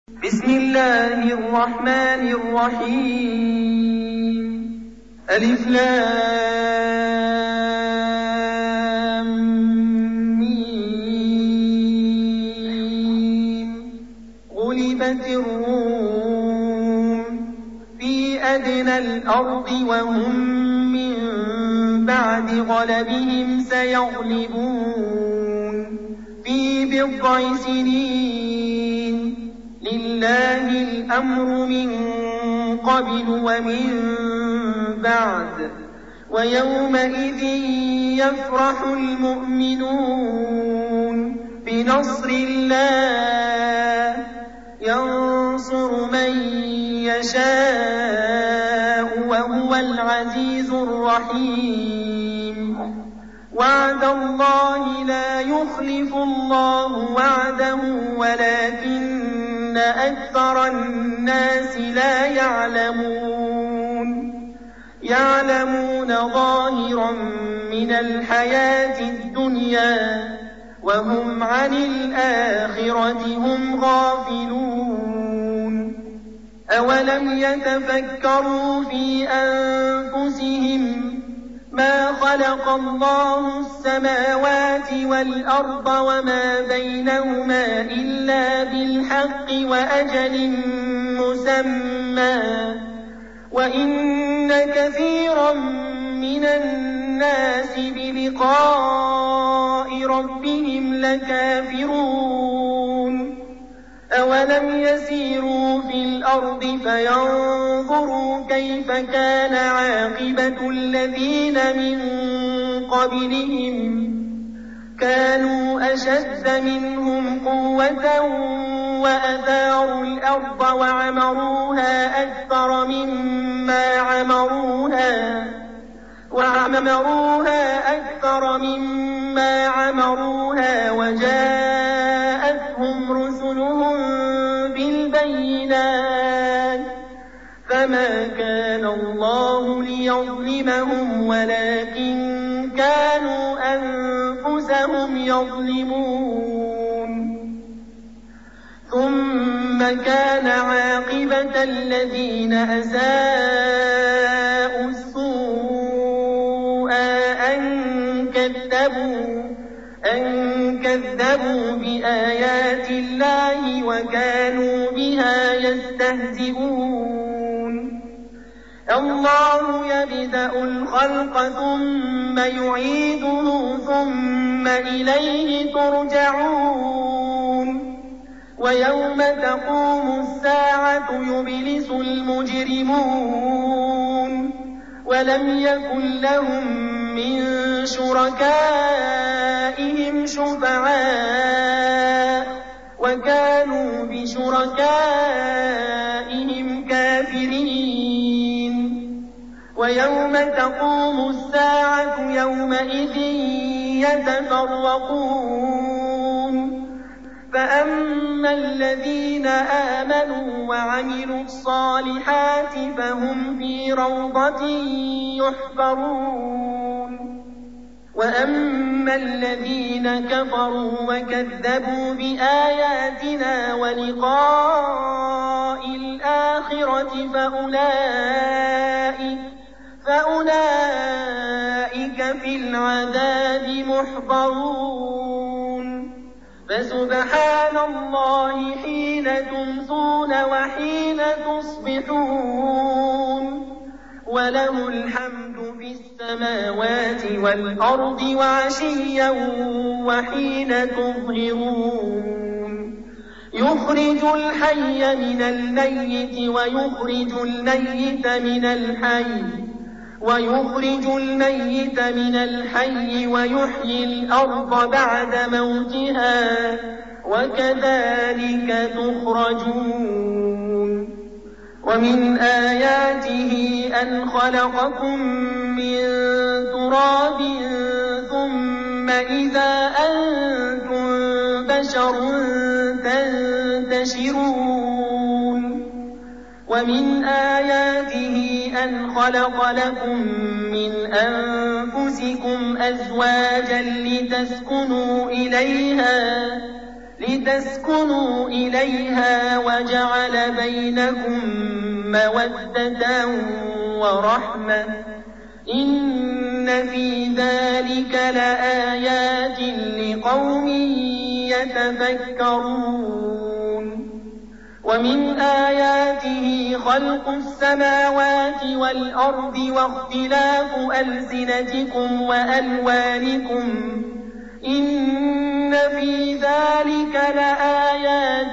بسم الله الرحمن الرحيم. ألف لام ميم. غلبت الروم في أدنى الأرض وهم من بعد غلبهم سيغلبون في بضع سنين. لله الأمر من قبل ومن بعد ويومئذ يفرح المؤمنون بنصر الله ينصر من يشاء وهو العزيز الرحيم. وعد الله لا يخلف الله وعده ولكن أكثر الناس لا يعلمون ظاهرا من الحياة الدنيا وهم عن الآخرة هم غافلون. أولم يتفكروا في أنفسهم ما خلق الله السماوات والأرض وما بينهما إلا بالحق وأجل مسمى وإن كثيرا من الناس بلقاء ربهم لكافرون. أولم يسيروا في الأرض فينظروا كيف كان عاقبة الذين من قبلهم كانوا أشد منهم قوة وأثاروا الأرض وعمروها أكثر مما عمروها وجاءتهم رسلهم بالبينات فما كان الله ليظلمهم ولكن كانوا أنفسهم يظلمون. ثم كان عاقبة الذين أساءوا السوء أن كذبوا بآيات الله وكانوا بها يستهزئون. الله يبدأ الخلق ثم يعيده ثم إليه ترجعون. ويوم تقوم الساعة يبلس المجرمون ولم يكن لهم من شركائهم شفعاء وكانوا بشركائهم كافرين. ويوم تقوم الساعة يومئذ يتفرقون فأما الذين آمنوا وعملوا الصالحات فهم في روضة يحبرون. وأما الذين كفروا وكذبوا بآياتنا ولقاء الآخرة فأولئك في العذاب محضرون. فسبحان الله حين تمسون وحين تصبحون وله الحمد في السماوات والأرض وعشيا وحين تظهرون. يخرج الحي من الميت ويخرج الميت من الحي ويحيي الأرض بعد موتها وكذلك تخرجون. ومن آياته أن خلقكم من تراب ثم إذا أنتم بشر تنتشرون. ومن آياته أن خلق لكم من أنفسكم أزواجا لتسكنوا إليها لتسكنوا إليها وجعل بينكم مودة ورحمة إن في ذلك لآيات لقوم يتفكرون ومن آياته خلق السماوات والأرض واختلاف ألسنتكم وألوانكم إن في ذلك لآيات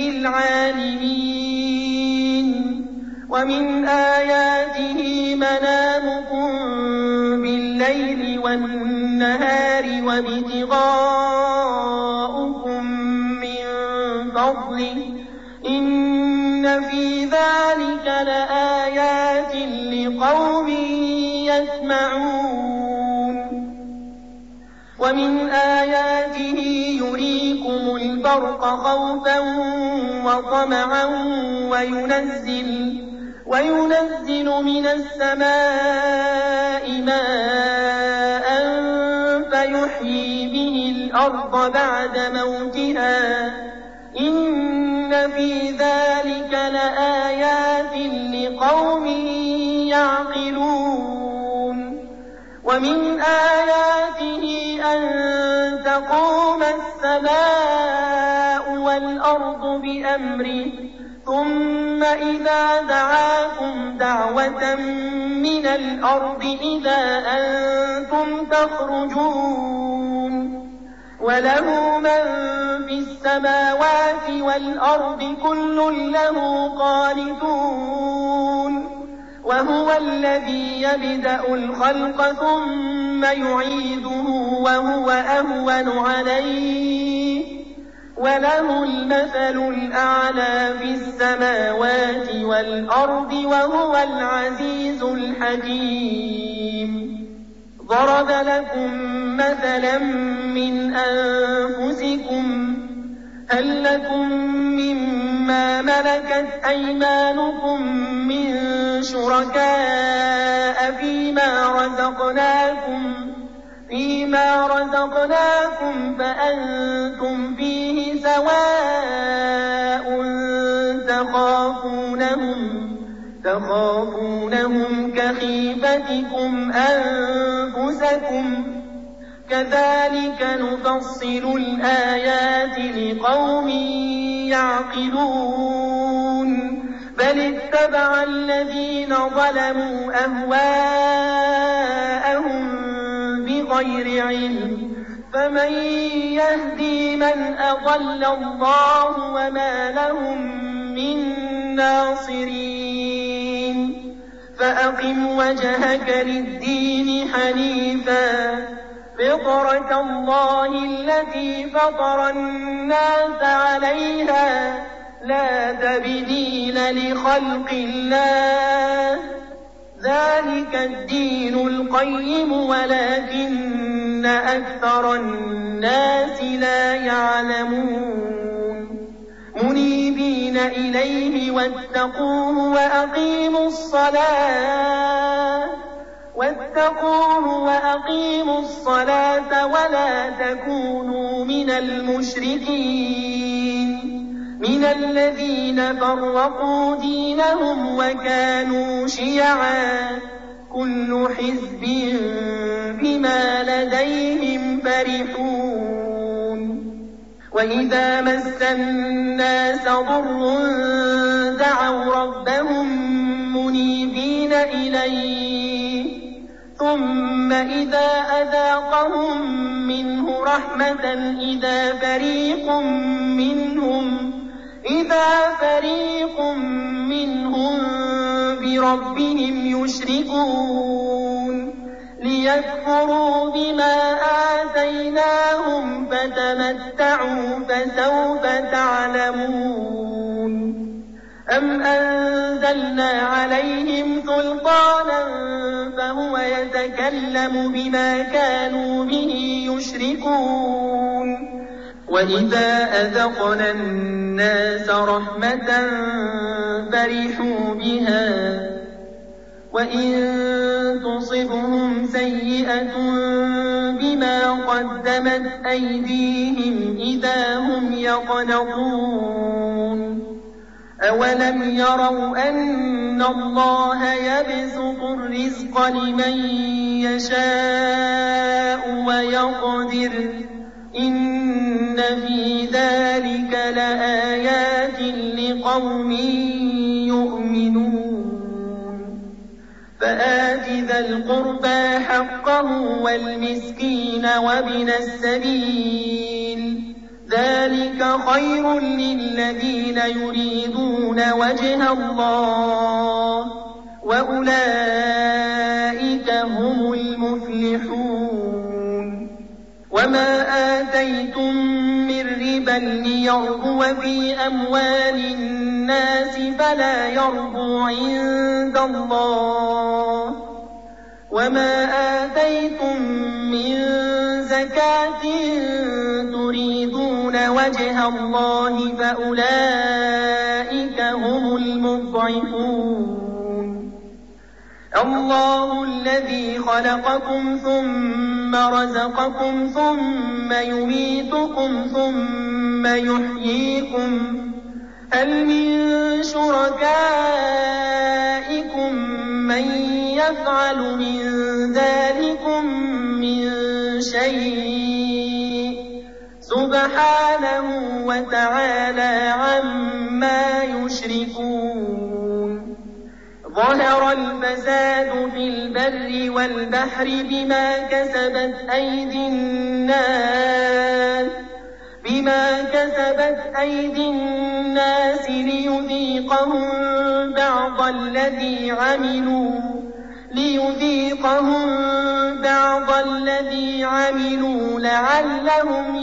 للعالمين ومن آياته منامكم بالليل والنهار وابتغاؤكم من فضله إن في ذلك لآيات لقوم يسمعون ومن آياته يريكم البرق خوفا وطمعا وينزل من السماء ماء فيحيي به الأرض بعد موتها إن في ذلك لآيات لقوم يعقلون ومن آياته أن تقوم السماء والأرض بأمره ثم إذا دعاكم دعوة من الأرض إذا أنتم تخرجون وله من في السماوات والأرض كل له قانتون وهو الذي يبدأ الخلق ثم يعيده وهو أهون عليه وله المثل الأعلى في السماوات والأرض وهو العزيز الحكيم ضرب لكم مثلا من أنفسكم هل لكم مما ملكت أيمانكم من شركاء فيما رزقناكم فأنتم فيه سواء تخافونهم كخيفتكم أنفسكم كذلك نفصل الآيات لقوم يعقلون بل اتبع الذين ظلموا أهواءهم بغير علم فمن يهدي من أضل الله وما لهم من ناصرين فأقم وجهك للدين حنيفا فطرة الله التي فطر الناس عليها لا تبديل لخلق الله ذلك الدين القيم ولكن أكثر الناس لا يعلمون منيبين إليه واتقوه وأقيموا الصلاة ولا تكونوا من المشركين من الذين فرقوا دينهم وكانوا شيعا كل حزب بما لديهم فرحون وإذا مس الناس ضر دعوا ربهم منيبين إليه ثم إذا أذاقهم منه رحمة إذا فريق منهم بربهم يشركون ليكفروا بما آتيناهم فتمتعوا فسوف تعلمون أم أنزلنا عليهم سلطانا فهو يتكلم بما كانوا به يشركون وإذا أذقنا الناس رحمة فرحوا بها وإن تصبهم سيئة بما قدمت أيديهم إذا هم يقنطون أولم يروا أن الله يبسط الرزق لمن يشاء ويقدر إن في ذلك لآيات لقوم يؤمنون فآت ذا القربى حقه والمسكين وابن السبيل ذلك خير للذين يريدون وجه الله وأولئك هم المفلحون وما آتيتم من ربا ليربو في أموال الناس فلا يربو عند الله وما آتيتم من زكاة تريدون وجه الله فأولئك هم المضعفون الله الذي خلقكم ثم رزقكم ثم يميتكم ثم يحييكم هل من شركائكم من يفعل من ذلكم من شيء سبحانه وتعالى عما يشركون ظهر الفساد في البر والبحر بما كسبت أيدي الناس ليذيقهم بعض الذي عملوا لعلهم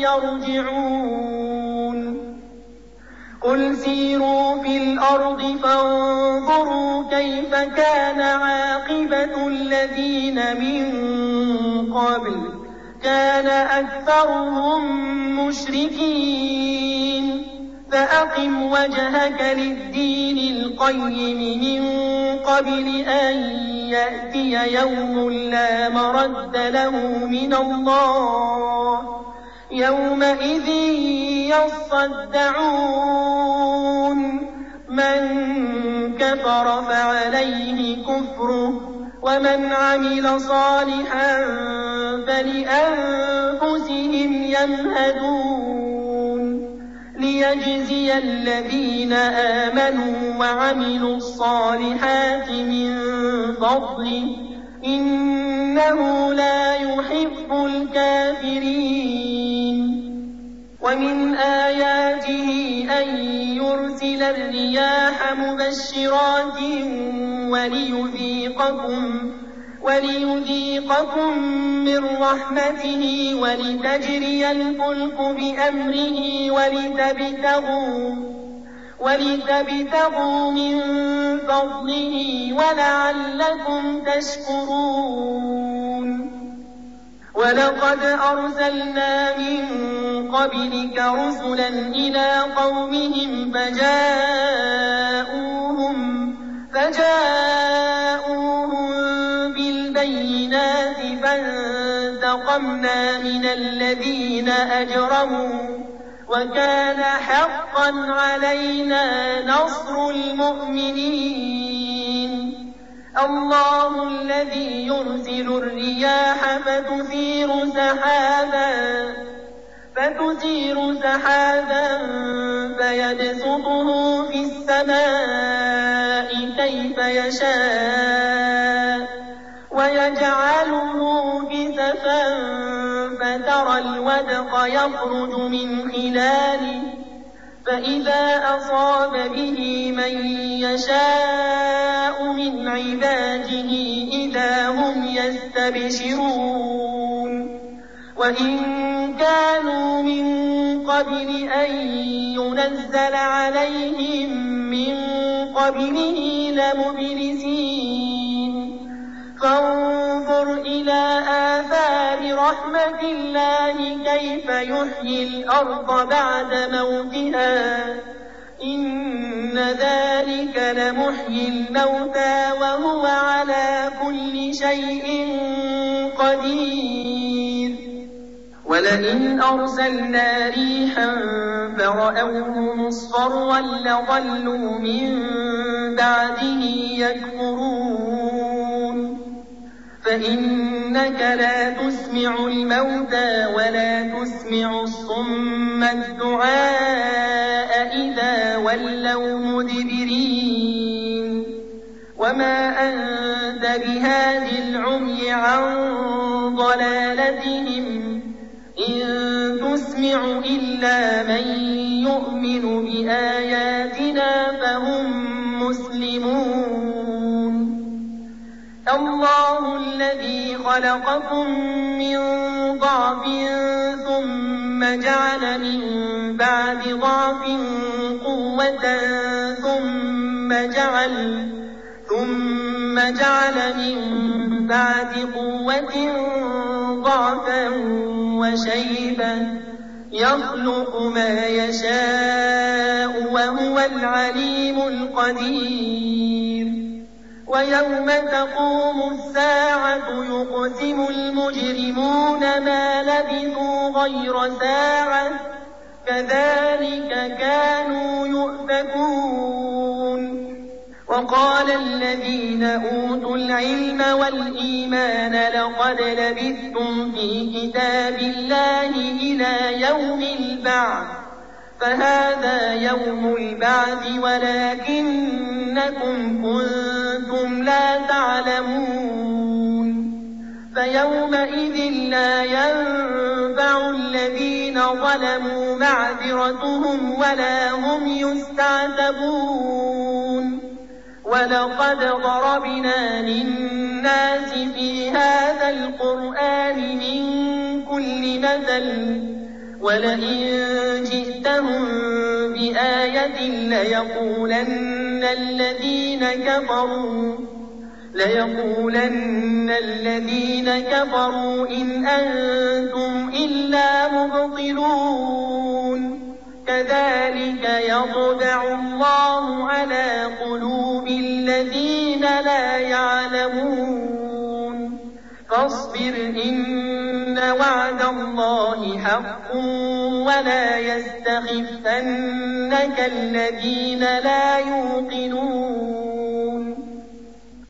يرجعون قل سيروا في الأرض فانظروا كيف كان عاقبة الذين من قبل كان أكثرهم مشركين فأقم وجهك للدين القيم من قبل أن يأتي يوم لا مرد له من الله يومئذ يصدعون من كفر فعليه كفره ومن عمل صالحا فلأنفسهم يمهدون ليجزي الذين آمنوا وعملوا الصالحات من فضله إنه لا يحب الكافرين ومن آياته أن يرسل الرياح مبشرات وليذيقكم من رحمته ولتجري الفلك بأمره ولتبتغوا من فضله ولعلكم تشكرون ولقد أرسلنا من قبلك رسلا إلى قومهم فجاءوهم بالبينات فانتقمنا من الذين أجرموا وكان حقا علينا نصر المؤمنين الله الذي يرسل الرياح فتثير سحابا فيبسطه في السماء كيف يشاء ويجعله كسفا فترى الودق يخرج من خلاله فإذا أصاب به من يشاء من عباده إذا هم يستبشرون وإن كانوا من قبل أن ينزل عليهم من قبله لمبلسين فانظر إلى آثار رحمة الله كيف يحيي الأرض بعد موتها إن ذلك لمحيي الموتى وهو على كل شيء قدير ولئن أرسلنا ريحا فرأوه مصفرا لظلوا من بعده يكفرون فإنك لا تسمع الموتى ولا تسمع الصم الدعاء إذا ولوا مدبرين وما أنت بهاد العمي عن ضلالتهم إن تسمع إلا من يؤمن بآياتنا فهم مسلمون الله الذي خلقكم من ضعف ثم جعل من بعد ضعف قوة ثم جعل من بعد قوة ضعفا وشيبا يخلق ما يشاء وهو العليم القدير ويوم تقوم الساعة يقسم المجرمون ما لبثوا غير ساعة كذلك كانوا يؤفكون وقال الذين أوتوا العلم والإيمان لقد لبثتم في كتاب الله إلى يوم البعث فهذا يوم البعث ولكنكم كنتم لا تعلمون فيومئذ لا ينفع الذين ظلموا معذرتهم ولا هم يستعتبون ولقد ضربنا للناس في هذا القرآن من كل مثل ولئن جئتهم بآية ليقولن الذين كفروا إن أنتم إلا مبطلون كذلك يطبع الله على قلوب الذين لا يعلمون فاصبر إن وعد الله حق ولا يستخفنك الذين لا يوقنون